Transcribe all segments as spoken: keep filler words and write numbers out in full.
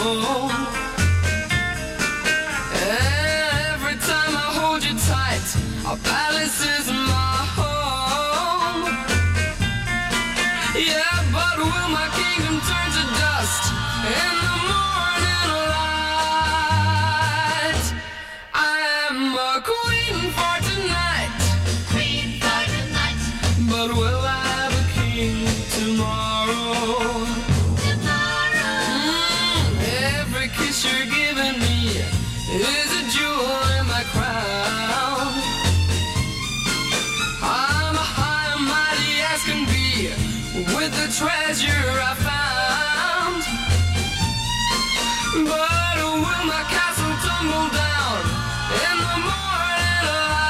Every time I hold you tight, our palace is my home. Yeah, but will my kingdom turn to dust in the morning light? I am a queen for tonight, Queen for tonight, but will I have a king tomorrow? tomorrow. Mm, every kiss you're giving me is a jewel in my crown. I'm high and mighty as can be with the treasure I found. But will my castle tumble down in the morning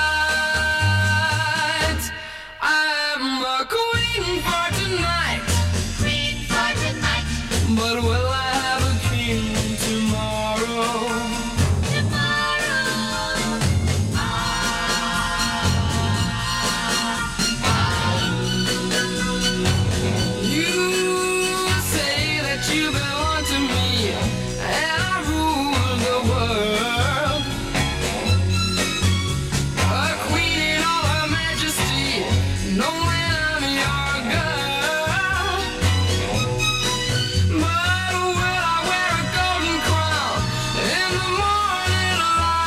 light? I'm a queen for tonight, Queen for tonight, but will I have a king tomorrow? tomorrow. Ah, You say that you belong to me, and I rule the world. A queen in all her majesty, knowing I'm your girl. But will I wear a golden crown in the morning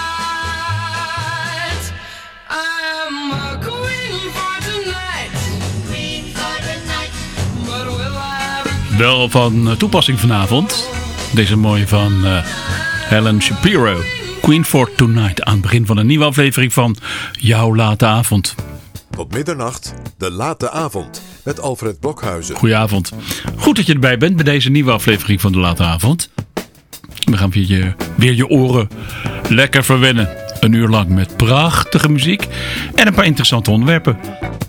light? I'm a queen for tonight, Queen for tonight, but will I have a Wel van eh, toepassing vanavond. Deze mooie van eh, Helen Shapiro. Queen for Tonight. Aan het begin van een nieuwe aflevering van Jouw Late Avond. Tot middernacht, de late avond, met Alfred Blokhuizen. Goedenavond. Goed dat je erbij bent bij deze nieuwe aflevering van de Late Avond. We gaan weer je, weer je oren lekker verwennen. Een uur lang met prachtige muziek en een paar interessante onderwerpen.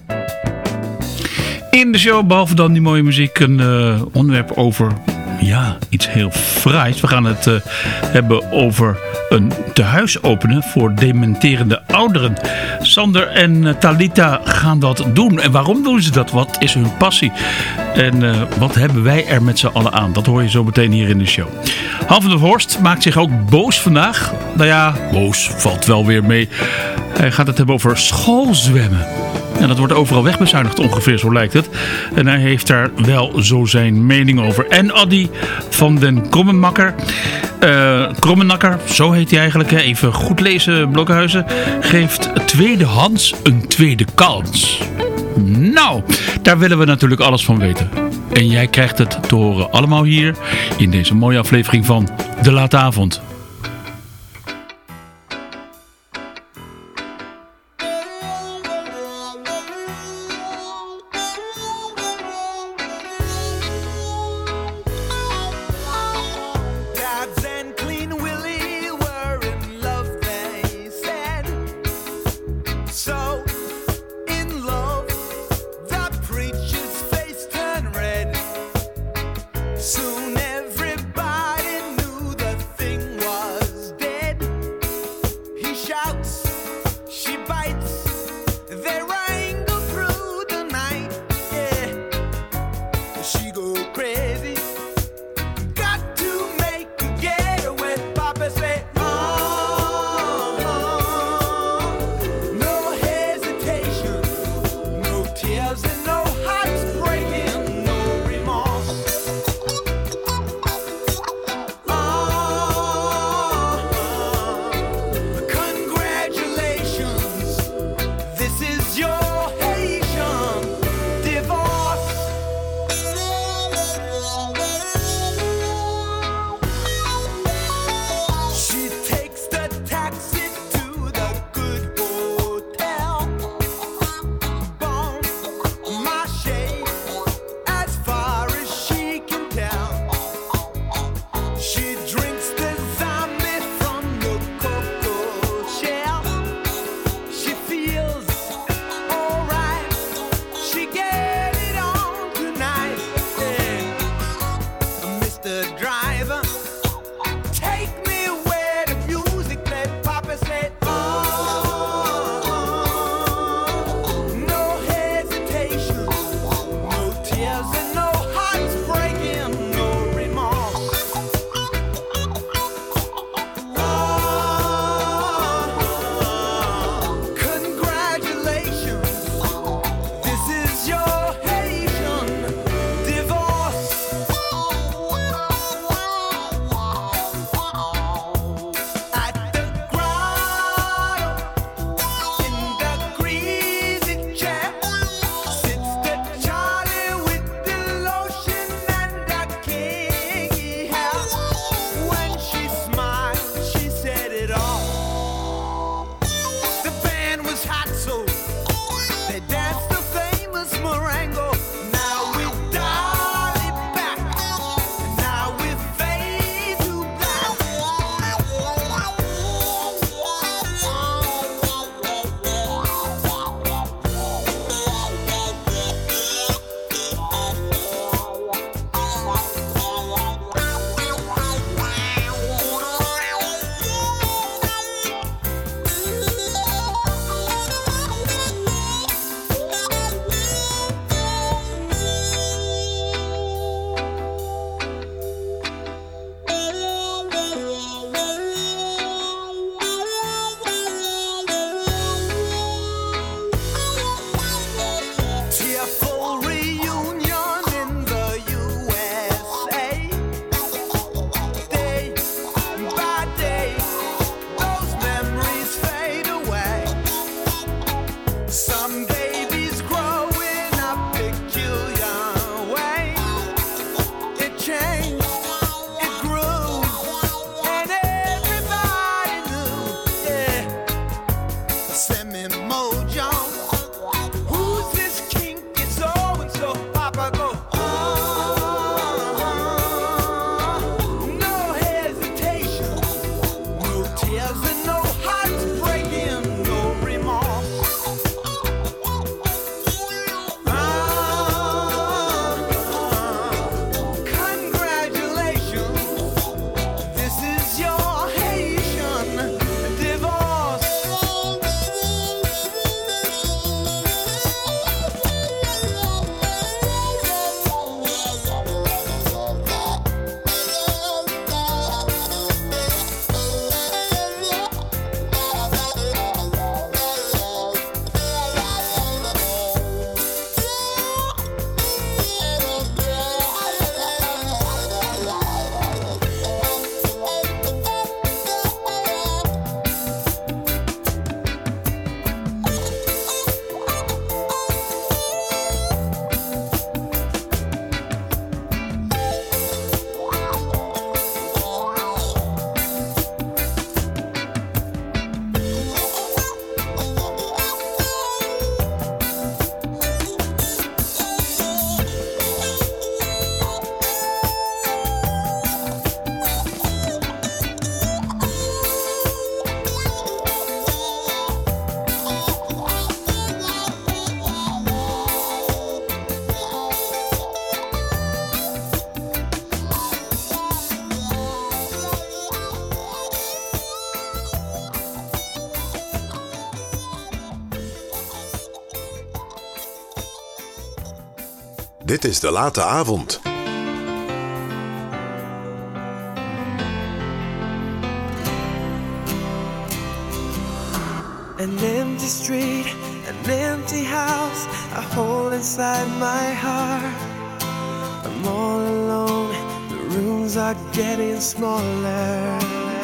In de show, behalve dan die mooie muziek, een uh, onderwerp over ja, iets heel fraais. We gaan het uh, hebben over een tehuis openen voor dementerende ouderen. Sander en uh, Talita gaan dat doen. En waarom doen ze dat? Wat is hun passie? En uh, wat hebben wij er met z'n allen aan? Dat hoor je zo meteen hier in de show. Han van der Horst maakt zich ook boos vandaag. Nou ja, boos valt wel weer mee. Hij gaat het hebben over schoolzwemmen. En dat wordt overal wegbezuinigd ongeveer, zo lijkt het. En hij heeft daar wel zo zijn mening over. En Addy van den Krommenakker, uh, Krommenakker, zo heet hij eigenlijk. Hè? Even goed lezen, Blokhuizen. Geeft tweedehands een tweede kans. Nou, daar willen we natuurlijk alles van weten. En jij krijgt het te horen allemaal hier in deze mooie aflevering van De Late Avond. Babs and Clean Willie were in love, they said. So in love, the preacher's face turned red. Soon everybody knew the thing Dit is De Late Avond. An empty street, an empty house, a hole inside my heart. I'm all alone, the rooms are getting smaller.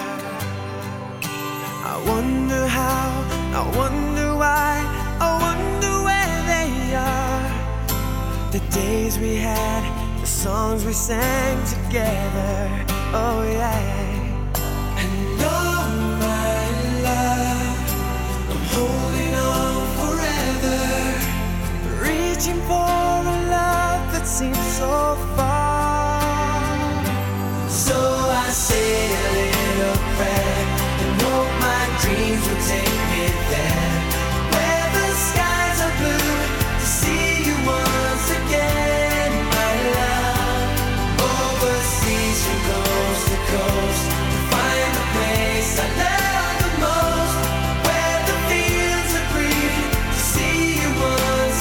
I wonder how, I wonder why, I wonder where they are. The days we had, the songs we sang together, oh yeah. And oh my love, I'm holding on forever, reaching for a love that seems so far. So I say a little prayer and hope my dreams will take me there, where the skies are blue, to see you once again, my love. Overseas from coast to coast, to find the place I love the most, where the fields are green, to see you once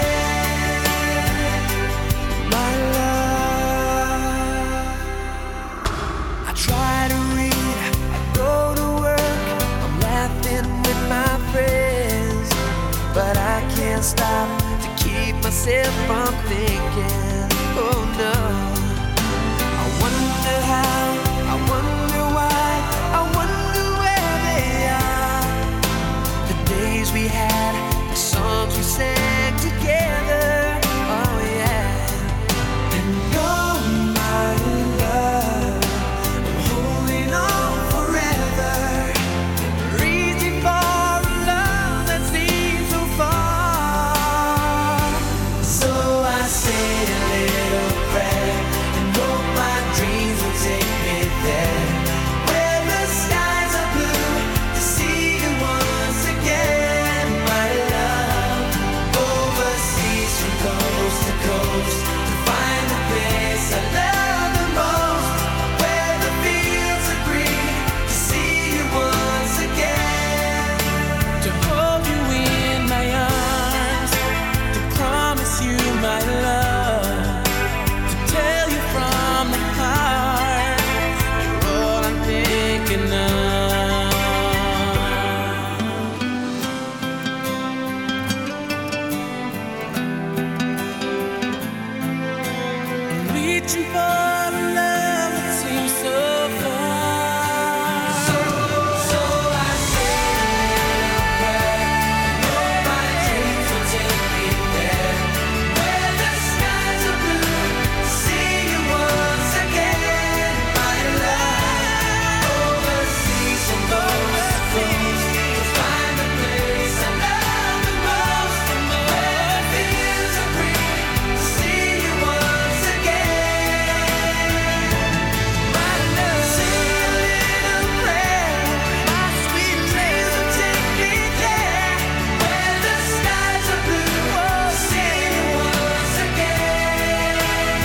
again, my love. I try to read, I go to work, I'm laughing with my friends, but I can't stop to keep myself from thinking, oh no. I wonder how, I wonder why, I wonder where they are. The days we had, the songs we sang together, oh yeah. And oh my love, I'm holding on forever, reaching for a love that seems so far. So I say a little prayer and hope my dreams will take me there, where the skies are blue, to see you once again, my love. Overseas from coast to coast, to find the place I love the most, where the fields are green, to see you once again, to hold you in my arms, to promise you my love, to tell you from the heart, you're all I'm thinking of. I'm reaching for a love that seems so far. So, so I say a little prayer, hope my dreams will take me there, where the skies are blue, to see you once again, my love. Overseas from coast to coast, to find the place I love the most, where the fields are green, to see you once again, my love. Say a little prayer, my sweet dreams will take me there, where the skies are blue, to see you once again.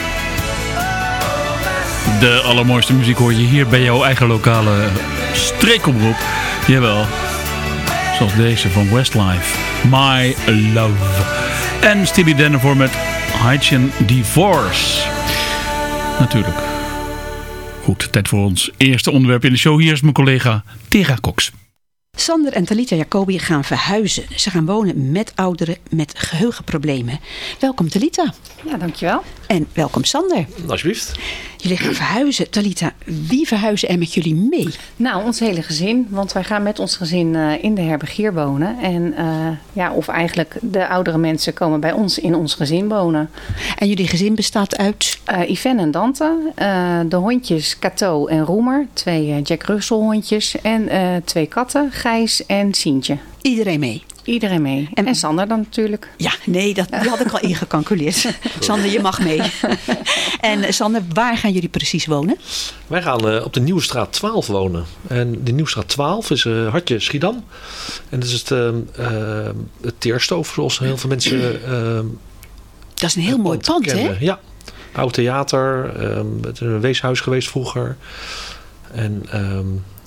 Oh, my De allermooiste muziek hoor je hier bij jouw eigen lokale streekomroep. Jawel. Zoals deze van Westlife. My Love. En Steely Dan ervoor met Haitian Divorce. Natuurlijk. Goed, tijd voor ons eerste onderwerp in de show. Hier is mijn collega Tera Cox. Sander en Talita Jacobi gaan verhuizen. Ze gaan wonen met ouderen met geheugenproblemen. Welkom Talita. Ja, dankjewel. En welkom Sander. Alsjeblieft. Jullie gaan verhuizen. Talita, wie verhuizen er met jullie mee? Nou, ons hele gezin. Want wij gaan met ons gezin uh, in de herbergier wonen. En uh, ja, of eigenlijk de oudere mensen komen bij ons in ons gezin wonen. En jullie gezin bestaat uit? Uh, Yvonne en Dante. Uh, de hondjes Cato en Roemer. Twee uh, Jack Russell hondjes. En uh, twee katten, Gijs en Sientje. Iedereen mee? Iedereen mee. En, en Sander dan natuurlijk. Ja, nee, dat die had ik al ingecalculeerd. Sander, je mag mee. En uh, Sander, waar gaan jullie precies wonen? Wij gaan uh, op de Nieuwstraat twaalf wonen. En de Nieuwstraat twaalf is uh, Hartje Schiedam. En dat is het, uh, uh, het Teerstoof, zoals heel veel mensen... Uh, dat is een heel mooi pand, kennen. Hè? Ja, oud theater. Um, het is een weeshuis geweest vroeger. En um,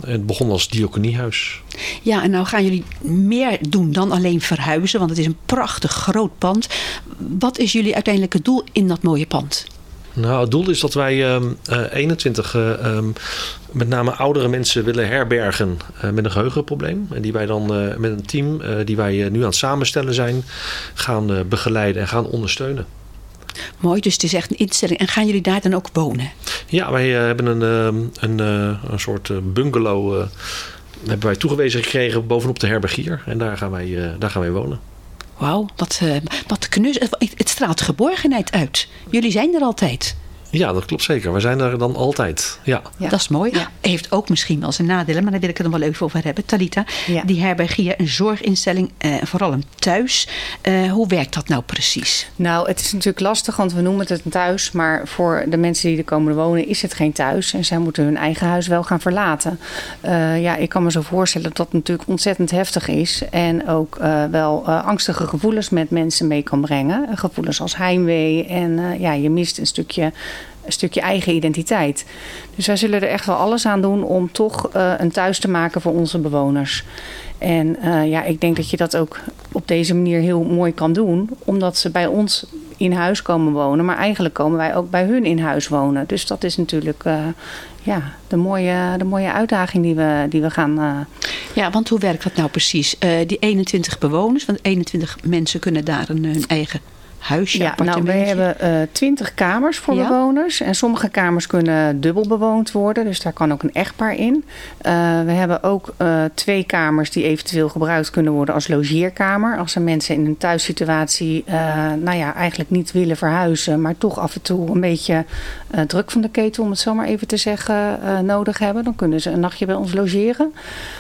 Het begon als diaconiehuis. Ja, en nou gaan jullie meer doen dan alleen verhuizen, want het is een prachtig groot pand. Wat is jullie uiteindelijke doel in dat mooie pand? Nou, het doel is dat wij um, uh, eenentwintig uh, um, met name oudere mensen willen herbergen uh, met een geheugenprobleem. En die wij dan uh, met een team uh, die wij uh, nu aan het samenstellen zijn, gaan uh, begeleiden en gaan ondersteunen. Mooi, dus het is echt een instelling. En gaan jullie daar dan ook wonen? Ja, wij uh, hebben een, uh, een, uh, een soort uh, bungalow uh, hebben wij toegewezen gekregen bovenop de herbergier. En daar gaan wij, uh, daar gaan wij wonen. Wauw, wat, uh, wat knus. Het straalt geborgenheid uit. Jullie zijn er altijd. Ja, dat klopt zeker. We zijn er dan altijd. Ja. Ja. Dat is mooi. Ja. Heeft ook misschien wel zijn nadelen, maar daar wil ik het nog wel even over hebben. Talita, ja. Die herbergier, een zorginstelling, uh, vooral een thuis. Uh, hoe werkt dat nou precies? Nou, het is natuurlijk lastig, want we noemen het een thuis. Maar voor de mensen die er komen wonen is het geen thuis. En zij moeten hun eigen huis wel gaan verlaten. Uh, ja, ik kan me zo voorstellen dat dat natuurlijk ontzettend heftig is. En ook uh, wel uh, angstige gevoelens met mensen mee kan brengen. Uh, gevoelens als heimwee. En uh, ja, je mist een stukje... een stukje eigen identiteit. Dus wij zullen er echt wel alles aan doen om toch uh, een thuis te maken voor onze bewoners. En uh, ja, ik denk dat je dat ook op deze manier heel mooi kan doen. Omdat ze bij ons in huis komen wonen. Maar eigenlijk komen wij ook bij hun in huis wonen. Dus dat is natuurlijk uh, ja, de, mooie, de mooie uitdaging die we, die we gaan... Uh... Ja, want hoe werkt dat nou precies? Uh, die eenentwintig bewoners, want eenentwintig mensen kunnen daar een, hun eigen... huisje, ja, nou, we hebben twintig uh, kamers voor ja? bewoners. En sommige kamers kunnen dubbel bewoond worden. Dus daar kan ook een echtpaar in. Uh, we hebben ook uh, twee kamers die eventueel gebruikt kunnen worden als logeerkamer. Als er mensen in een thuissituatie uh, nou ja, eigenlijk niet willen verhuizen. Maar toch af en toe een beetje uh, druk van de ketel, om het zo maar even te zeggen, uh, nodig hebben. Dan kunnen ze een nachtje bij ons logeren.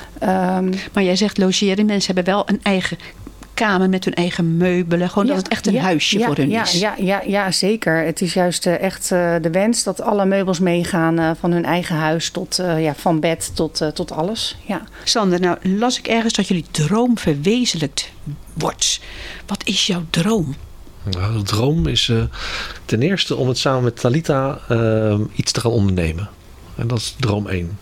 Um, maar jij zegt logeren. Mensen hebben wel een eigen kamer met hun eigen meubelen. Gewoon ja, dat het echt een ja, huisje ja, voor hun ja, is. Ja, ja, ja, zeker. Het is juist uh, echt uh, de wens dat alle meubels meegaan uh, van hun eigen huis tot uh, ja, van bed tot, uh, tot alles. Ja. Sander, nou las ik ergens dat jullie droom verwezenlijkt wordt. Wat is jouw droom? Nou, de droom is uh, ten eerste om het samen met Talita uh, iets te gaan ondernemen. En dat is droom één.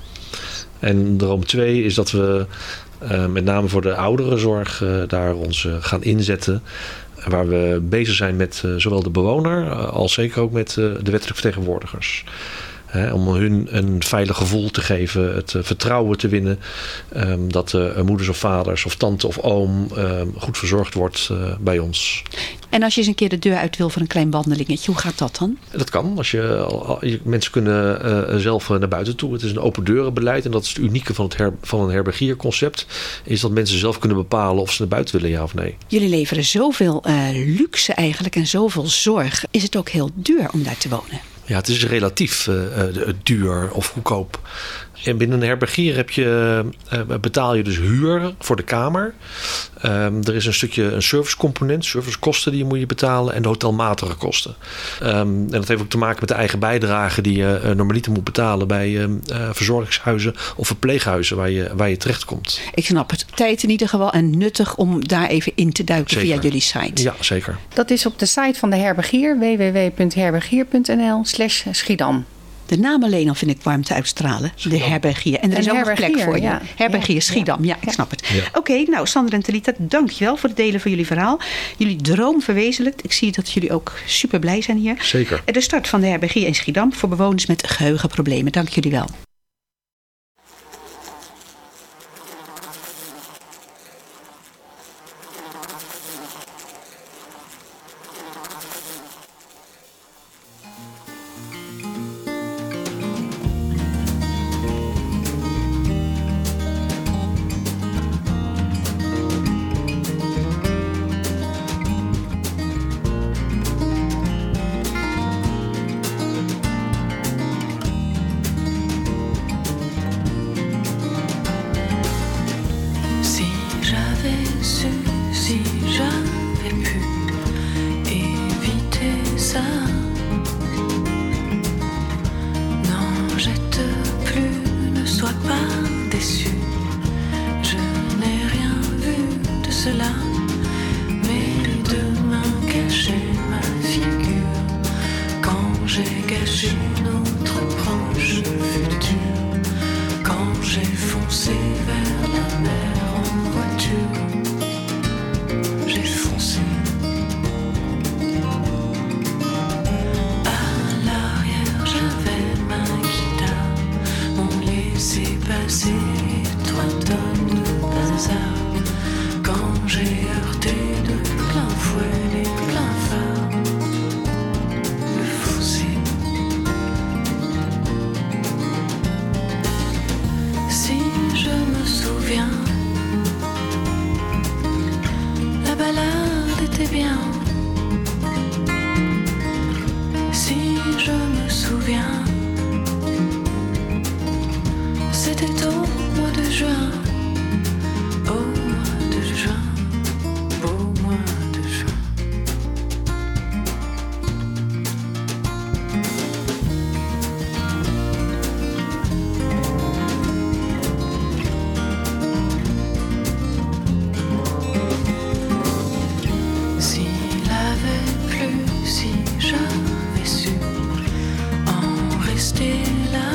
En droom twee is dat we Uh, met name voor de ouderenzorg uh, daar ons uh, gaan inzetten. Waar we bezig zijn met uh, zowel de bewoner uh, als zeker ook met uh, de wettelijke vertegenwoordigers. He, om hun een veilig gevoel te geven, het uh, vertrouwen te winnen. Um, dat uh, moeders of vaders of tante of oom uh, goed verzorgd wordt uh, bij ons. En als je eens een keer de deur uit wil voor een klein wandelingetje, hoe gaat dat dan? Dat kan. Als je, je, mensen kunnen uh, zelf naar buiten toe. Het is een open deurenbeleid. En dat is het unieke van, het her, van een herbergierconcept. Is dat mensen zelf kunnen bepalen of ze naar buiten willen, ja of nee. Jullie leveren zoveel uh, luxe eigenlijk en zoveel zorg. Is het ook heel duur om daar te wonen? Ja, het is relatief uh, duur of goedkoop. En binnen een herbergier heb je, uh, betaal je dus huur voor de kamer. Um, er is een stukje een servicecomponent, servicekosten die je moet je betalen en de hotelmatige kosten. Um, en dat heeft ook te maken met de eigen bijdrage die je uh, normaliter moet betalen bij uh, uh, verzorgingshuizen of verpleeghuizen waar je, waar je terechtkomt. Ik snap het. Tijd in ieder geval en nuttig om daar even in te duiken zeker. Via jullie site. Ja, zeker. Dat is op de site van de herbergier w w w punt herbergier punt n l slash Schiedam. De naam alleen al vind ik warmte uitstralen. Schiedam. De herbergier. En er is ook een plek voor je. Ja. Herbergier ja. Schiedam. Ja, ik snap het. Ja. Oké, okay, nou Sander en Talita, dankjewel voor het delen van jullie verhaal. Jullie droom verwezenlijkt. Ik zie dat jullie ook super blij zijn hier. Zeker. De start van de herbergier in Schiedam voor bewoners met geheugenproblemen. Dank jullie wel. hasard quand j'ai heurté de plein fouet les pleins phares, le fossé. Si je me souviens, la balade était bien. Si je me souviens, c'était au mois de juin, au mois de juin, au mois de juin. S'il avait plu, si j'avais su en rester là,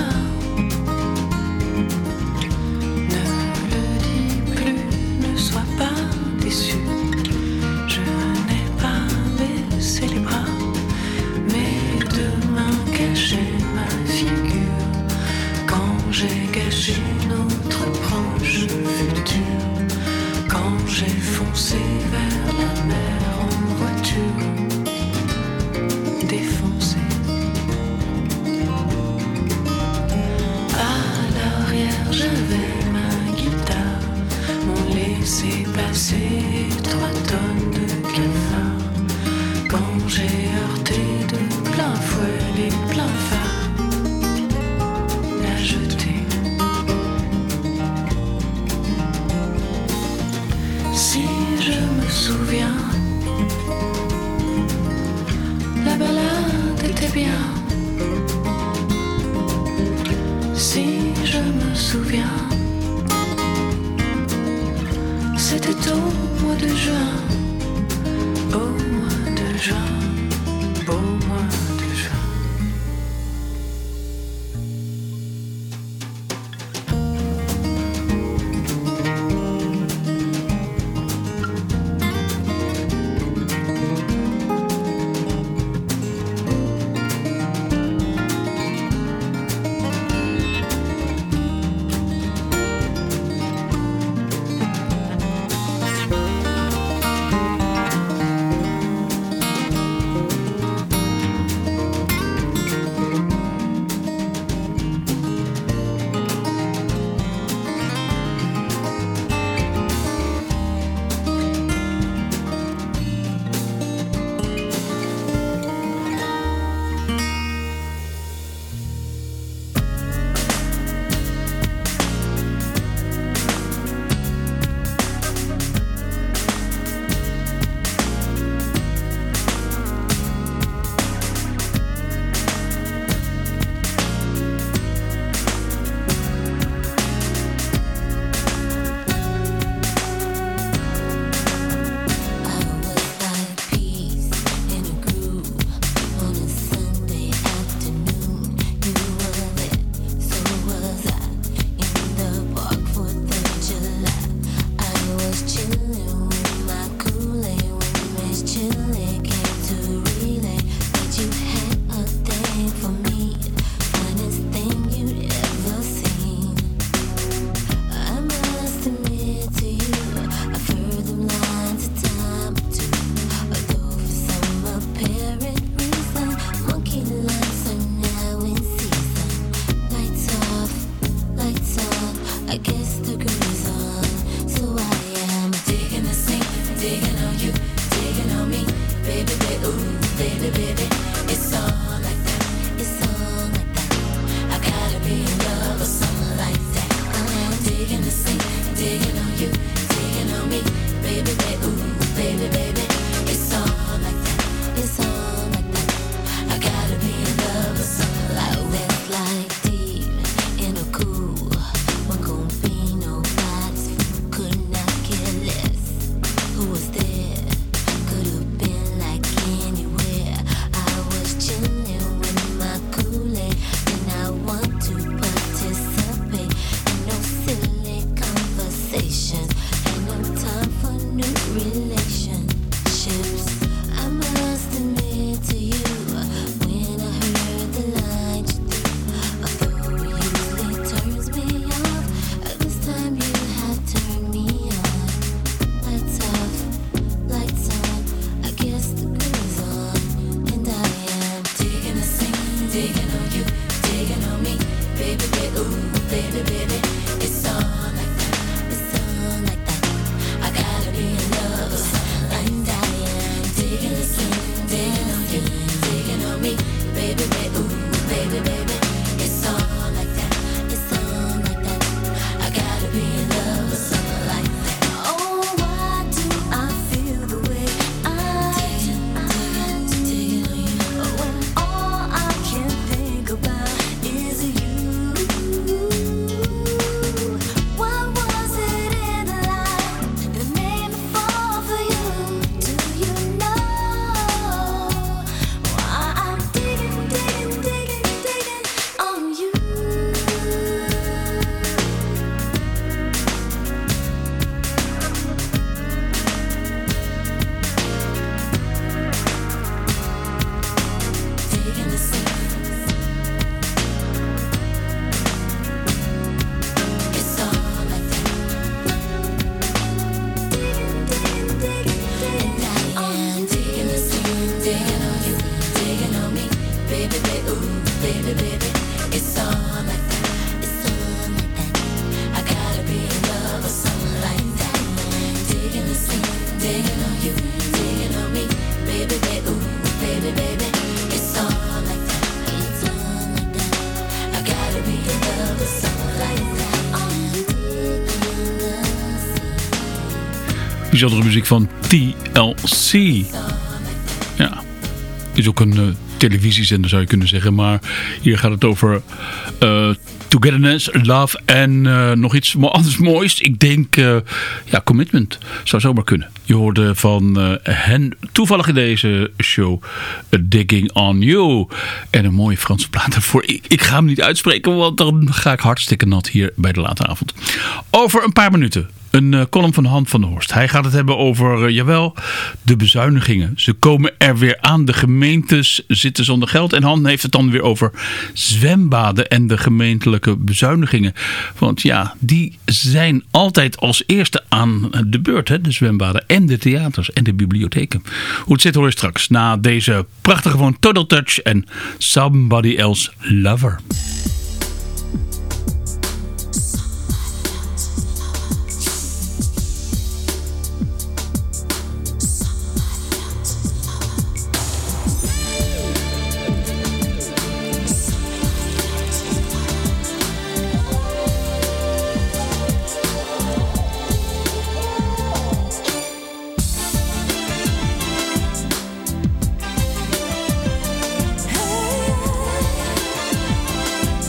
ne le dis plus, ne sois pas déçu. Je n'ai pas baissé les bras, mes deux mains cachaient ma figure quand j'ai gâché notre proche futur, quand j'ai foncé vers la mer en voiture défoncée. À l'arrière j'avais ma guitare, mon laissez-passer, trois tonnes de cafards, quand j'ai heurté de plein fouet les pleins phares, la jetée. Si je me souviens, la balade était bien. Si je me souviens, c'était au mois de juin, au mois de juin, au mois de juin. Turn me on. be in love with someone like that. Oh, why do I feel the way I do? When all I can think about is you. What was it in the light that made me fall for you? Do you know why I'm digging, digging, digging, digging on you? Digging the sea. It's all like that. Digging, digging, digging, digging. And I am digging the sea, digging on you, digging on me, baby, baby, ooh, baby, baby. It's all like that. It's all like that. I gotta be in love with someone like that. Digging the sea, digging on you, digging on me, baby, baby, ooh, baby, baby. It's all like that. It's all like that. I gotta be in love with someone like that. I'm digging the sea. Bijzondere muziek van T L C. Ja, is ook een uh, televisiezender zou je kunnen zeggen. Maar hier gaat het over uh, togetherness, love en uh, nog iets mo- anders moois. Ik denk, uh, ja, commitment. Zou zomaar kunnen. Je hoorde van uh, hen toevallig in deze show uh, Digging on You. En een mooie Franse plaat daarvoor. Ik, ik ga hem niet uitspreken, want dan ga ik hartstikke nat hier bij de late avond. Over een paar minuten. Een uh, column van Han van der Horst. Hij gaat het hebben over, uh, jawel, de bezuinigingen. Ze komen er weer aan. De gemeentes zitten zonder geld. En Han heeft het dan weer over zwembaden en de gemeentelijke bezuinigingen. Want ja, die zijn altijd als eerste aan de beurt. Hè? De zwembaden en de theaters en de bibliotheken. Hoe het zit hoor je straks. Na deze prachtige van Total Touch en Somebody Else Lover. Hey,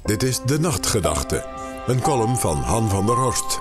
Dit is De Nachtgedachte, een column van Han van der Horst.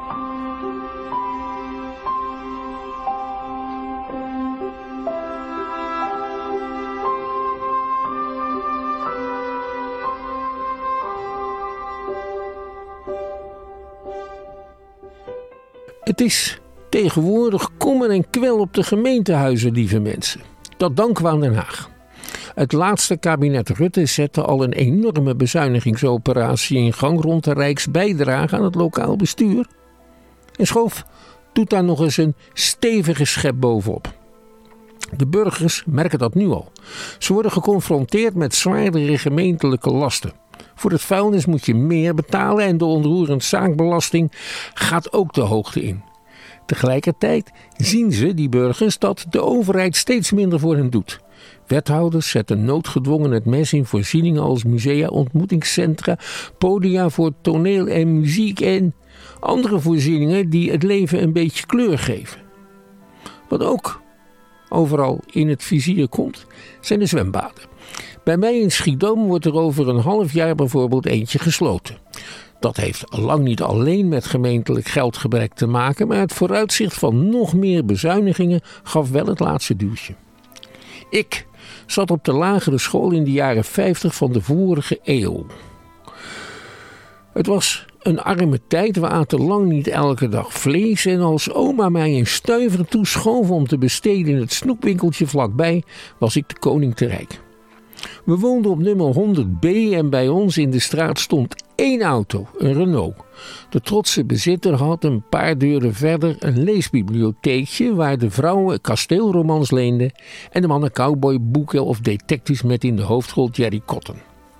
Het is tegenwoordig kommer en kwel op de gemeentehuizen, lieve mensen. Dat danken we aan Den Haag. Het laatste kabinet Rutte zette al een enorme bezuinigingsoperatie in gang rond de Rijksbijdrage aan het lokaal bestuur. En Schoof doet daar nog eens een stevige schep bovenop. De burgers merken dat nu al. Ze worden geconfronteerd met zwaardere gemeentelijke lasten. Voor het vuilnis moet je meer betalen en de onroerend zaakbelasting gaat ook de hoogte in. Tegelijkertijd zien ze, die burgers, dat de overheid steeds minder voor hen doet. Wethouders zetten noodgedwongen het mes in voorzieningen als musea, ontmoetingscentra, podia voor toneel en muziek en andere voorzieningen die het leven een beetje kleur geven. Wat ook overal in het vizier komt, zijn de zwembaden. Bij mij in Schiedam wordt er over een half jaar bijvoorbeeld eentje gesloten. Dat heeft lang niet alleen met gemeentelijk geldgebrek te maken, maar het vooruitzicht van nog meer bezuinigingen gaf wel het laatste duwtje. Ik zat op de lagere school in de jaren vijftig van de vorige eeuw. Het was een arme tijd, we aten lang niet elke dag vlees en als oma mij een stuiver toeschoof om te besteden in het snoepwinkeltje vlakbij, was ik de koning te rijk. We woonden op nummer honderd B en bij ons in de straat stond één auto, een Renault. De trotse bezitter had een paar deuren verder een leesbibliotheekje waar de vrouwen kasteelromans leenden en de mannen cowboyboeken of detectives met in de hoofdrol Jerry Cotton.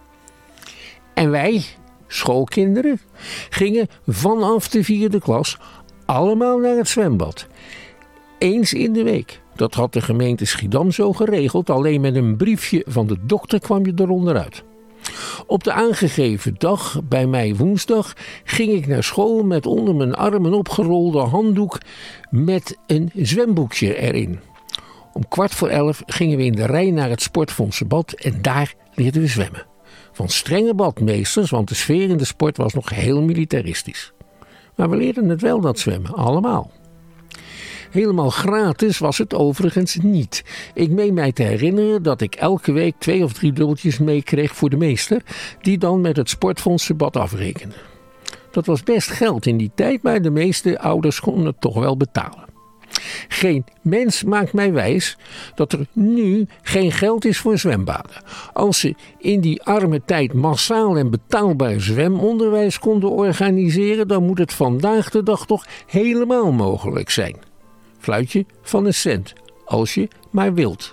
En wij, schoolkinderen, gingen vanaf de vierde klas allemaal naar het zwembad. Eens in de week. Dat had de gemeente Schiedam zo geregeld, alleen met een briefje van de dokter kwam je eronder uit. Op de aangegeven dag, bij mij woensdag, ging ik naar school met onder mijn arm een opgerolde handdoek met een zwemboekje erin. Om kwart voor elf gingen we in de rij naar het Sportfondsenbad en daar leerden we zwemmen. Van strenge badmeesters, want de sfeer in de sport was nog heel militaristisch. Maar we leerden het wel, dat zwemmen, allemaal. Helemaal gratis was het overigens niet. Ik meen mij te herinneren dat ik elke week twee of drie dubbeltjes meekreeg voor de meester, die dan met het sportfondsenbad afrekende. Dat was best geld in die tijd, maar de meeste ouders konden het toch wel betalen. Geen mens maakt mij wijs dat er nu geen geld is voor zwembaden. Als ze in die arme tijd massaal en betaalbaar zwemonderwijs konden organiseren, dan moet het vandaag de dag toch helemaal mogelijk zijn. Fluitje van een cent, als je maar wilt.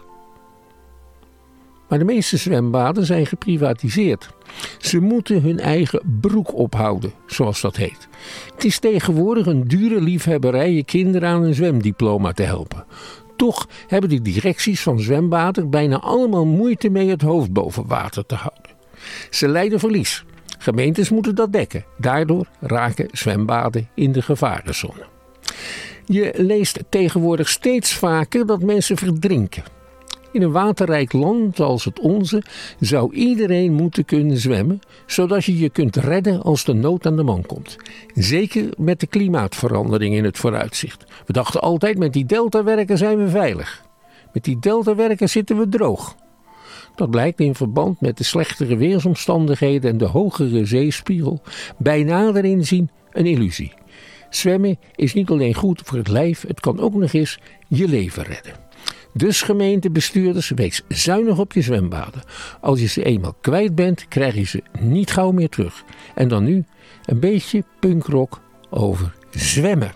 Maar de meeste zwembaden zijn geprivatiseerd. Ze moeten hun eigen broek ophouden, zoals dat heet. Het is tegenwoordig een dure liefhebberij je kinderen aan een zwemdiploma te helpen. Toch hebben de directies van zwembaden bijna allemaal moeite mee het hoofd boven water te houden. Ze lijden verlies. Gemeentes moeten dat dekken. Daardoor raken zwembaden in de gevarenzone. Je leest tegenwoordig steeds vaker dat mensen verdrinken. In een waterrijk land als het onze zou iedereen moeten kunnen zwemmen, zodat je je kunt redden als de nood aan de man komt. Zeker met de klimaatverandering in het vooruitzicht. We dachten altijd, met die deltawerken zijn we veilig. Met die deltawerken zitten we droog. Dat blijkt in verband met de slechtere weersomstandigheden en de hogere zeespiegel bij nader inzien een illusie. Zwemmen is niet alleen goed voor het lijf, het kan ook nog eens je leven redden. Dus gemeentebestuurders, wees zuinig op je zwembaden. Als je ze eenmaal kwijt bent, krijg je ze niet gauw meer terug. En dan nu een beetje punkrock over zwemmen.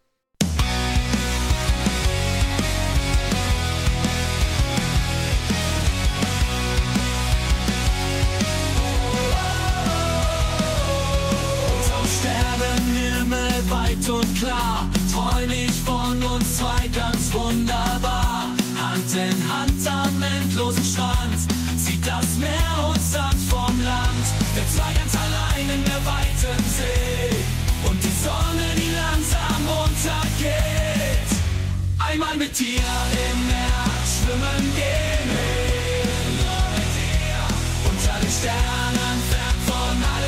Und klar, träum ich von uns zwei ganz wunderbar. Hand in Hand am endlosen Strand, zieht das Meer uns an vom Land. Wir zwei ganz allein in der weiten See und die Sonne, die langsam untergeht. Einmal mit dir im Meer schwimmen gehen wir, nur mit dir unter den Sternen fern von all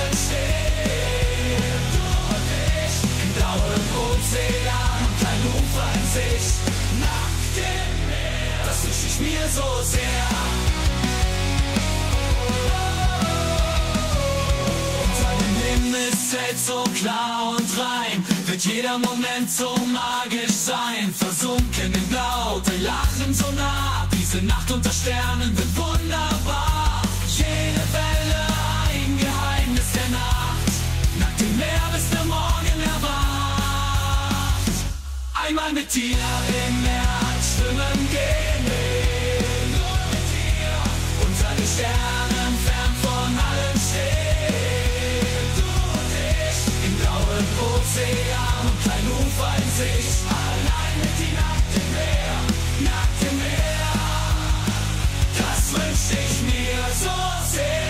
so klar und rein, wird jeder Moment so magisch sein. Versunken in Blau, dein Lachen so nah, diese Nacht unter Sternen wird wunderbar. Jede Welle ein Geheimnis der Nacht, nackt im Meer bis der Morgen erwacht. Einmal mit dir im Meer schwimmen gehen will, nur mit dir unter den Sternen fern von allen stehen. Du und ich im blauen Ozean und klein Ufer in Sicht, allein mit die Nacht im Meer, nackt im Meer. Das wünsch ich mir so sehr.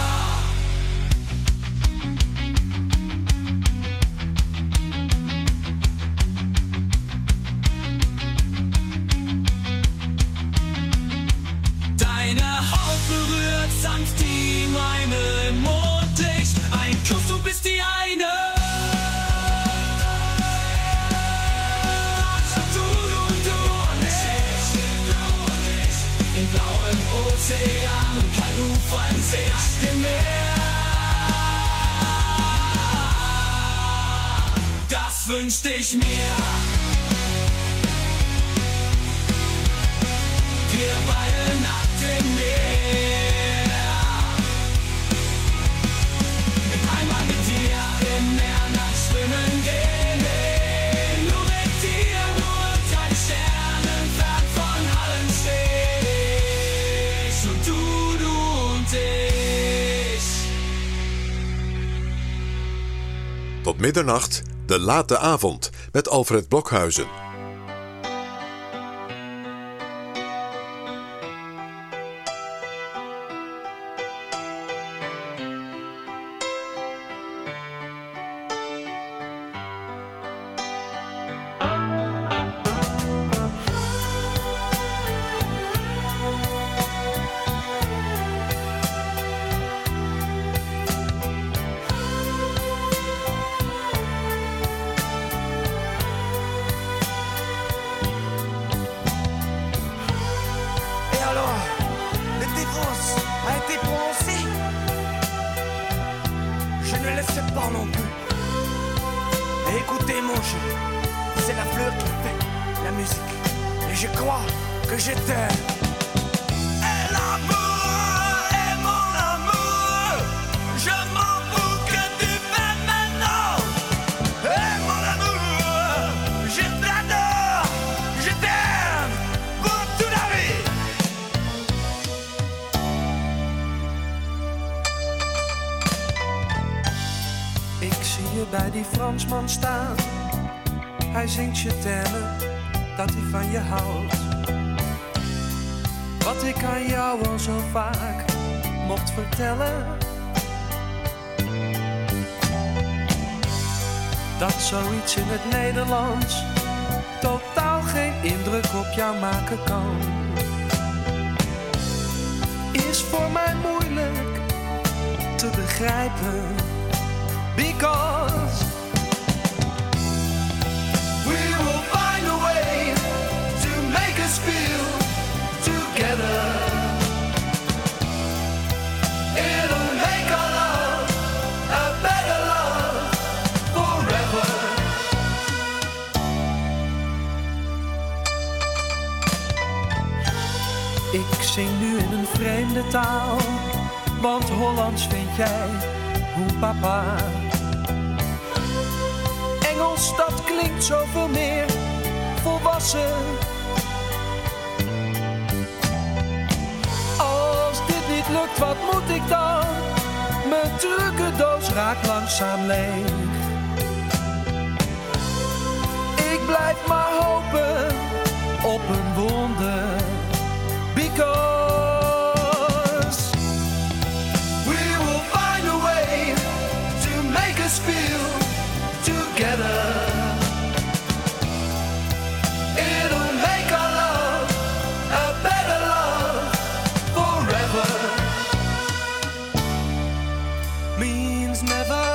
Berührt sanft die meine im Mondlicht. Ein Kuss, du bist die eine. Du, du, du und ich, du und ich. Im blauen Ozean, kein Ufer in Sicht im Meer. Das wünschte ich mir. Wir beide nackt im Meer. Einmal mit dir im Meer nach schwimmen gehen. Nur mit dir, nur deine Sternen fern von allen stehst. Und du, du und ich. Tot middernacht, de late avond met Alfred Blokhuizen. Bij die Fransman staan, hij zingt je termen dat hij van je houdt. Wat ik aan jou al zo vaak mocht vertellen, dat zoiets in het Nederlands totaal geen indruk op jou maken kan, is voor mij moeilijk te begrijpen. Because we will find a way to make us feel together. It'll make our love a better love forever. Ik zing nu in een vreemde taal, want Hollands vind jij hoe papa. Engels, dat klinkt zoveel meer volwassen. Als dit niet lukt, wat moet ik dan? Mijn trucendoos raakt langzaam leeg. Ik blijf maar hopen op een wonder. Because we will find a way to make us feel together. It'll make our love a better love forever. Means never.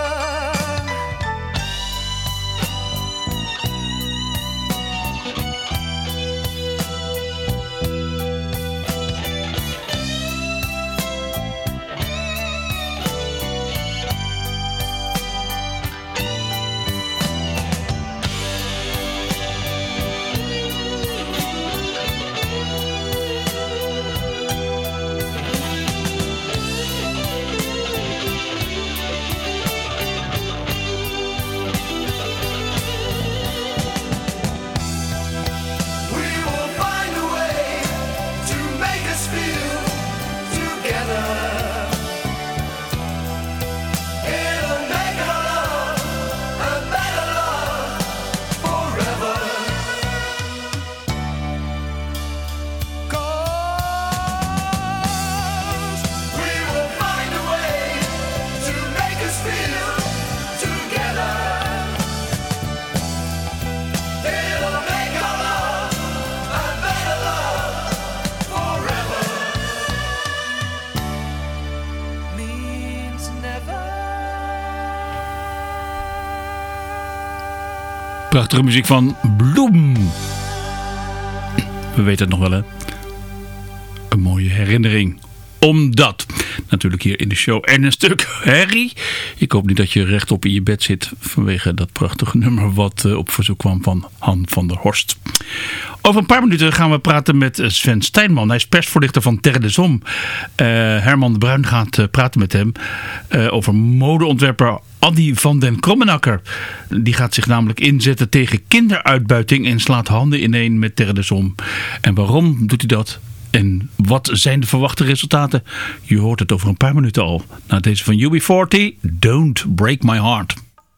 Prachtige muziek van Bloem. We weten het nog wel, hè? Een mooie herinnering. Omdat, natuurlijk hier in de show en een stuk herrie. Ik hoop niet dat je rechtop in je bed zit vanwege dat prachtige nummer wat uh, op verzoek kwam van Han van der Horst. Over een paar minuten gaan we praten met Sven Steinman. Hij is persvoorlichter van Terre des Hommes. Uh, Herman de Bruin gaat uh, praten met hem uh, over modeontwerper Addy van den Krommenakker. Die gaat zich namelijk inzetten tegen kinderuitbuiting en slaat handen ineen met Terre des Hommes. En waarom doet hij dat? En wat zijn de verwachte resultaten? Je hoort het over een paar minuten al. Na deze van U B forty, Don't Break My Heart.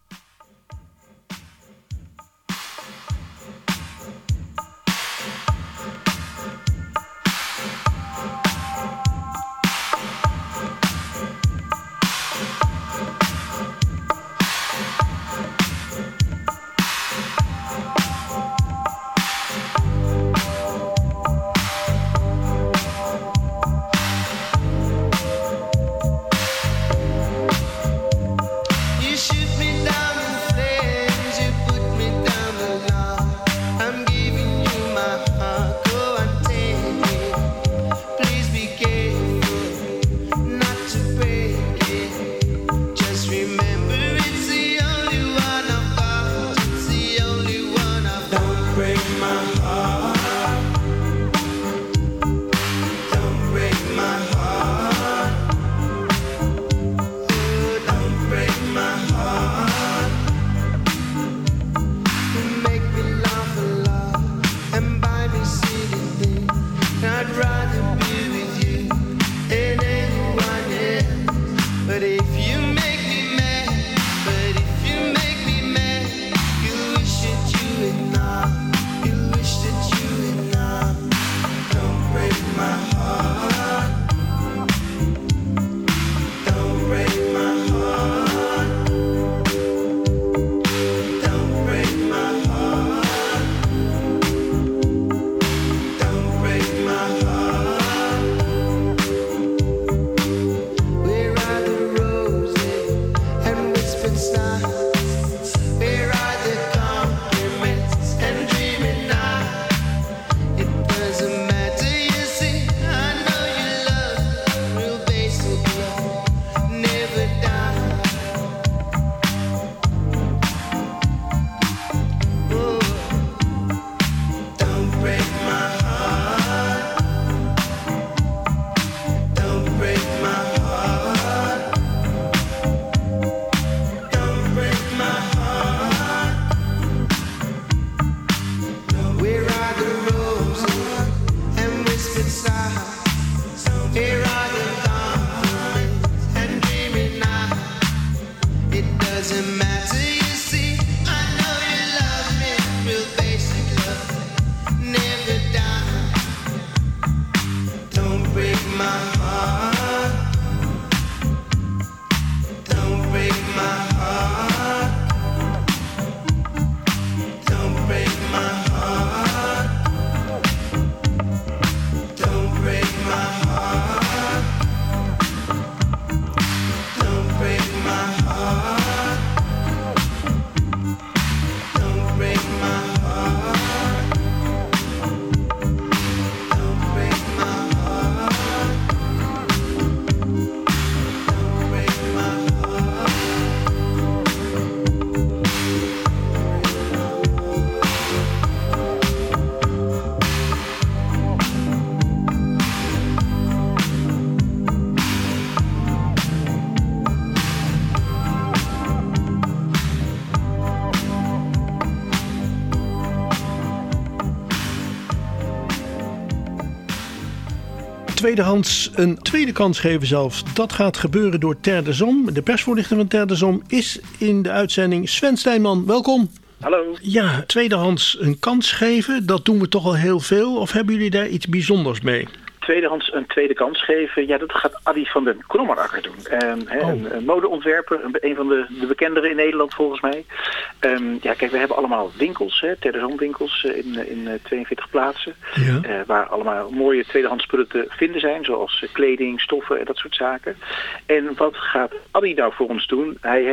tweedehands een tweede kans geven zelfs. Dat gaat gebeuren door Terre des Hommes. De persvoorlichter van Terre des Hommes is in de uitzending. Sven Steinman, welkom. Hallo. Ja, tweedehands een kans geven, dat doen we toch al heel veel. Of hebben jullie daar iets bijzonders mee? Tweedehands een tweede kans geven, ja, dat gaat Addy van den Krommenakker doen. Um, he, oh. een, een modeontwerper, een, een van de, de bekendere in Nederland volgens mij. Um, ja, kijk, we hebben allemaal winkels, hè, Terre des Hommes winkels in, in tweeënveertig plaatsen. Ja. Uh, waar allemaal mooie tweedehands spullen te vinden zijn, zoals uh, kleding, stoffen en dat soort zaken. En wat gaat Addy nou voor ons doen? Hij heeft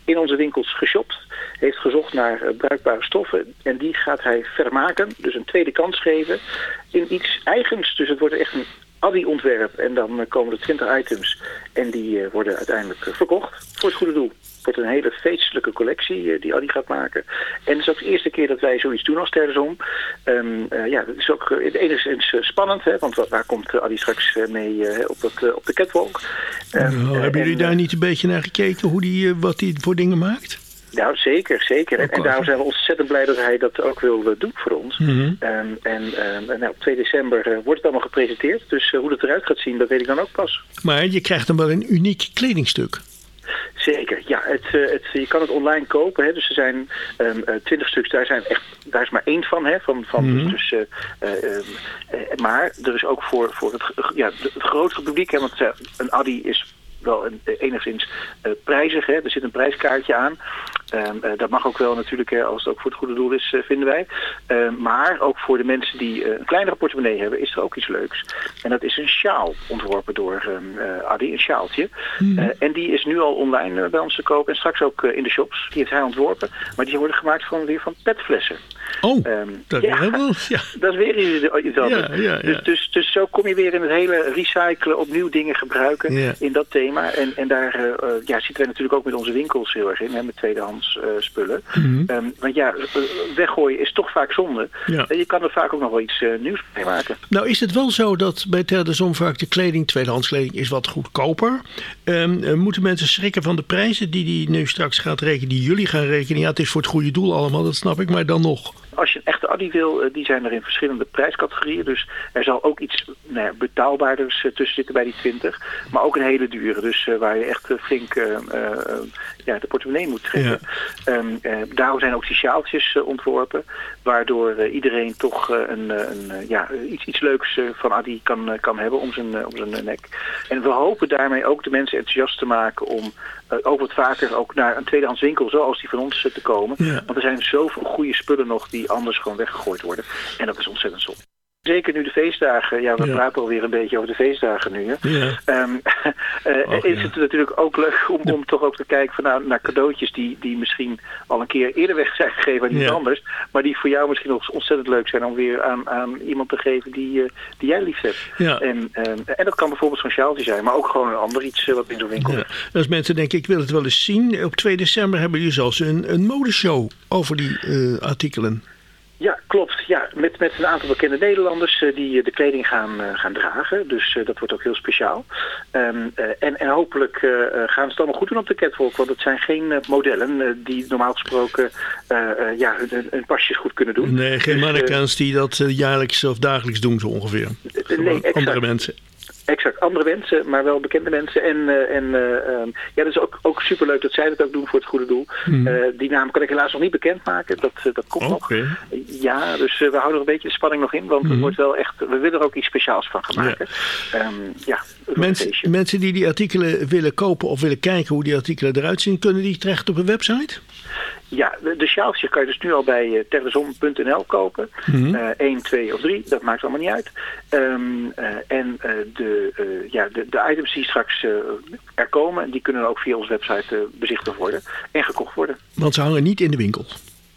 in onze winkels geshopt. Heeft gezocht naar uh, bruikbare stoffen. En die gaat hij vermaken. Dus een tweede kans geven. In iets eigens. Dus het wordt echt een Addy-ontwerp. En dan uh, komen er twintig items. En die uh, worden uiteindelijk uh, verkocht. Voor het goede doel. Het wordt een hele feestelijke collectie uh, die Addy gaat maken. En het is ook de eerste keer dat wij zoiets doen als Terdesom. Um, uh, ja, dat is ook uh, enigszins uh, spannend. Hè, want waar komt uh, Addy straks uh, mee uh, op, het, uh, op de catwalk? Um, nou, uh, hebben jullie en, daar uh, niet een beetje naar gekeken? Hoe die, uh, wat hij voor dingen maakt? Nou, zeker, zeker. En, en daarom zijn we ontzettend blij dat hij dat ook wil uh, doen voor ons. Mm-hmm. Um, en um, nou, op twee december uh, wordt het allemaal gepresenteerd. Dus uh, hoe het eruit gaat zien, dat weet ik dan ook pas. Maar je krijgt dan wel een uniek kledingstuk. Zeker, ja. Het, uh, het, je kan het online kopen. Hè, dus er zijn um, uh, twintig stuks. Daar, zijn echt, daar is maar één van. Hè, van, van Mm-hmm. dus, uh, uh, uh, maar er is ook voor, voor het, ja, het grotere publiek. Hè, want uh, een Addy is wel een, enigszins uh, prijzig. Hè. Er zit een prijskaartje aan. Um, uh, dat mag ook wel natuurlijk, uh, als het ook voor het goede doel is, uh, vinden wij. Uh, maar ook voor de mensen die uh, een kleinere portemonnee hebben, is er ook iets leuks. En dat is een sjaal ontworpen door um, uh, Addy, een sjaaltje. Mm. Uh, en die is nu al online uh, bij ons te kopen en straks ook uh, in de shops. Die heeft hij ontworpen. Maar die worden gemaakt van, weer van petflessen. Oh, um, dat, ja, wel, ja. dat is weer iets, iets anders. Ja, ja, ja. Dus, dus, dus zo kom je weer in het hele recyclen, opnieuw dingen gebruiken Ja. in dat thema. En, en daar uh, ja, zitten wij natuurlijk ook met onze winkels heel erg in, hè, met tweedehands uh, spullen. Mm-hmm. Um, want ja, uh, weggooien is toch vaak zonde. Ja. En je kan er vaak ook nog wel iets uh, nieuws mee maken. Nou is het wel zo dat bij Terdesom vaak de kleding, tweedehands kleding, is wat goedkoper. Um, uh, moeten mensen schrikken van de prijzen die die nu straks gaat rekenen, die jullie gaan rekenen? Ja, het is voor het goede doel allemaal, dat snap ik, maar dan nog. Als je een echte Addy wil, uh, die zijn er in verschillende prijscategorieën. Dus er zal ook iets nou ja, betaalbaarders uh, tussen zitten bij die twintig. Maar ook een hele dure. Dus uh, waar je echt uh, flink uh, uh, ja, de portemonnee moet trekken. Ja. Um, uh, daarom zijn ook die sjaaltjes uh, ontworpen. Waardoor uh, iedereen toch uh, een, een, uh, ja, iets, iets leuks uh, van Addy kan, uh, kan hebben om zijn, uh, om zijn uh, nek. En we hopen daarmee ook de mensen enthousiast te maken om uh, ook wat vaker ook naar een tweedehands winkel zoals die van ons uh, te komen. Ja. Want er zijn zoveel goede spullen nog die anders gewoon weggegooid worden. En dat is ontzettend zonde. Zeker nu de feestdagen, ja we ja. praten alweer een beetje over de feestdagen nu. Hè. Ja. Um, uh, Och, is ja. het natuurlijk ook leuk om, om toch ook te kijken van, nou, naar cadeautjes die, die misschien al een keer eerder weg zijn gegeven aan iemand ja. anders. Maar die voor jou misschien nog ontzettend leuk zijn om weer aan, aan iemand te geven die, uh, die jij lief hebt. Ja. En, um, en dat kan bijvoorbeeld zo'n sjaaltje zijn, maar ook gewoon een ander iets uh, wat in zo'n winkel. Ja. Als mensen denken ik wil het wel eens zien. Op twee december hebben jullie zelfs een, een modeshow over die uh, artikelen. Ja, klopt. Ja, met, met een aantal bekende Nederlanders uh, die uh, de kleding gaan, uh, gaan dragen. Dus uh, dat wordt ook heel speciaal. Um, uh, en, en hopelijk uh, gaan ze het allemaal goed doen op de catwalk. Want het zijn geen uh, modellen uh, die normaal gesproken uh, uh, ja, hun, hun pasjes goed kunnen doen. Nee, geen dus, mannequins uh, die dat uh, jaarlijks of dagelijks doen zo ongeveer. Uh, nee, exact. Andere mensen. Exact, andere mensen, maar wel bekende mensen. En, uh, en uh, um, ja, dat is ook, ook superleuk dat zij dat ook doen voor het goede doel. Mm. Uh, die naam kan ik helaas nog niet bekendmaken. Dat, uh, dat komt okay. nog. Ja, dus uh, we houden er een beetje de spanning nog in. Want mm. het wordt wel echt, we willen er ook iets speciaals van gaan maken. Ja. Um, ja, mensen, mensen die die artikelen willen kopen of willen kijken hoe die artikelen eruit zien, kunnen die terecht op een website? Ja, de, de sjaaltjes kan je dus nu al bij uh, terdesom punt n l kopen. Mm-hmm. Uh, één, twee of drie, dat maakt allemaal niet uit. Um, uh, en uh, de, uh, ja, de, de items die straks uh, er komen, die kunnen ook via onze website uh, bezichtigd worden en gekocht worden. Want ze hangen niet in de winkel?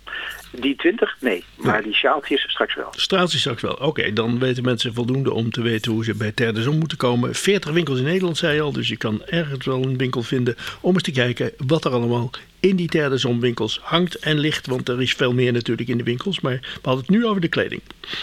Die twintig? Nee, maar ja. die sjaaltjes straks wel. Straaltjes straks wel. Oké, okay, dan weten mensen voldoende om te weten hoe ze bij Terdesom moeten komen. veertig winkels in Nederland, zei je al. Dus je kan ergens wel een winkel vinden om eens te kijken wat er allemaal in die Terdesom winkels hangt en ligt. Want er is veel meer natuurlijk in de winkels. Maar we hadden het nu over de kleding.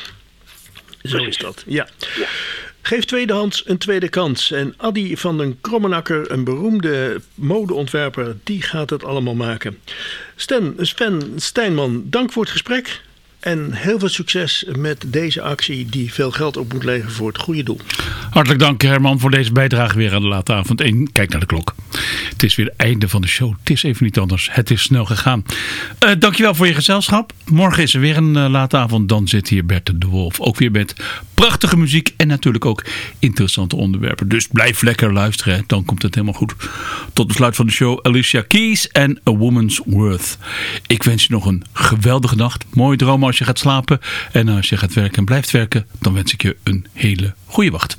Zo Precies. Is dat, ja. ja. Geef tweedehands een tweede kans. En Addy van den Krommenakker, een beroemde modeontwerper, die gaat het allemaal maken. Sven, Sven Steinman, dank voor het gesprek. En heel veel succes met deze actie die veel geld op moet leveren voor het goede doel. Hartelijk dank Herman voor deze bijdrage weer aan de late avond. En kijk naar de klok. Het is weer het einde van de show. Het is even niet anders. Het is snel gegaan. Uh, dankjewel voor je gezelschap. Morgen is er weer een uh, late avond. Dan zit hier Bert de Wolf. Ook weer met prachtige muziek. En natuurlijk ook interessante onderwerpen. Dus blijf lekker luisteren. Hè. Dan komt het helemaal goed. Tot besluit van de show Alicia Keys en A Woman's Worth. Ik wens je nog een geweldige nacht. Mooi dromen als je gaat slapen. En als je gaat werken en blijft werken. Dan wens ik je een hele goede wacht.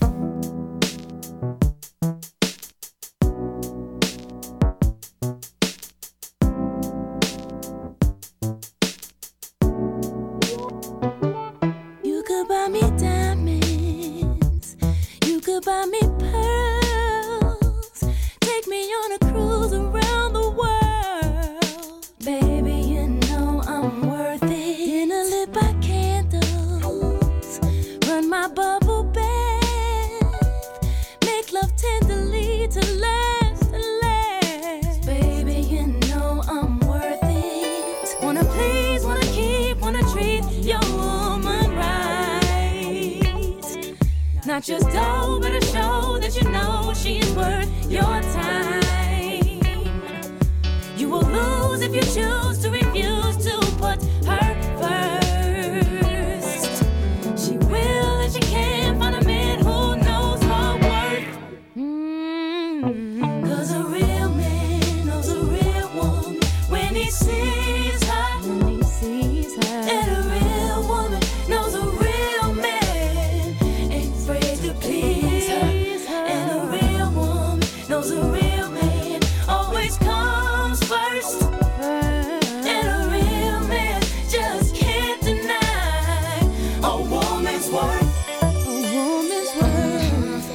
just do but to show that you know she is worth your time. You will lose if you choose to refuse to put her first. She will and she can't find a man who knows her worth. Mm-hmm. Cause a real man knows a real woman when he sees her. When he sees her. And a real woman knows a real man ain't afraid to please her. And a real woman knows a real man always comes first. And a real man just can't deny a woman's worth. A woman's worth.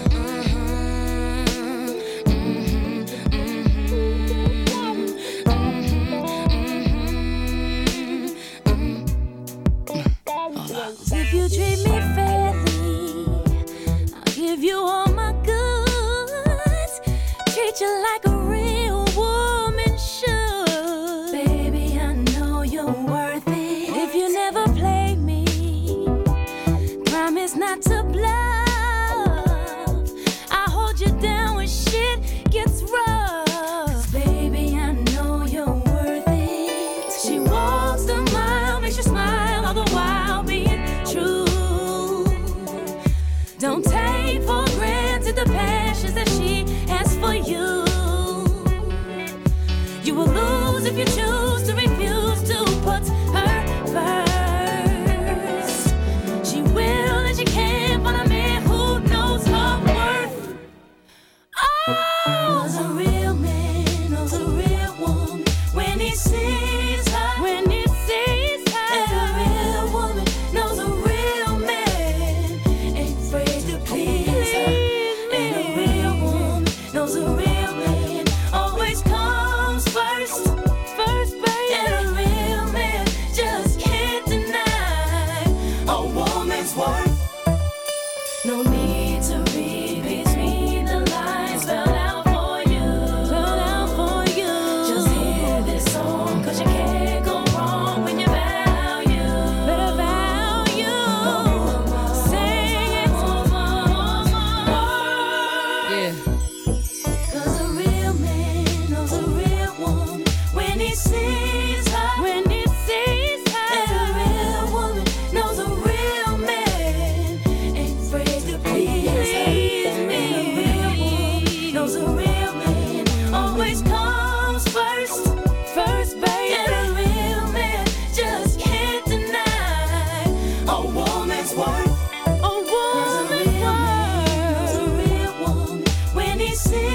If you treat me fairly, I'll give you all my goods. Treat you like a real woman should. Baby, I know you're worth it. If you never play me, promise not to bluff. I'll hold you down when shit gets rough. 'Cause baby, I know you're worth it. She walks the mile, makes you smile, all the while being true. Don't take for granted the passions that she has for you. You will lose if you choose to refuse to put her first. She will and she can't find a man who knows her worth. Oh, 'cause a real man knows a real woman when he sees her. When he sees her. And a real woman knows a real man ain't afraid to please her. And a real woman knows a real man always comes first. First, baby. And a real man just can't deny a woman's worth. No need to read between the lines spelled out for you. Spelled out for you. Just hear this song, 'cause you can't go wrong when you value. Better value. Sing it. Yeah. 'Cause a real man knows a real woman when he sees her. When he sees her. And a real woman knows a real man ain't afraid to please her. And a real woman knows a real man always comes first. First, baby. And a real man just can't deny a woman's worth. A woman's worth. A real woman when he sees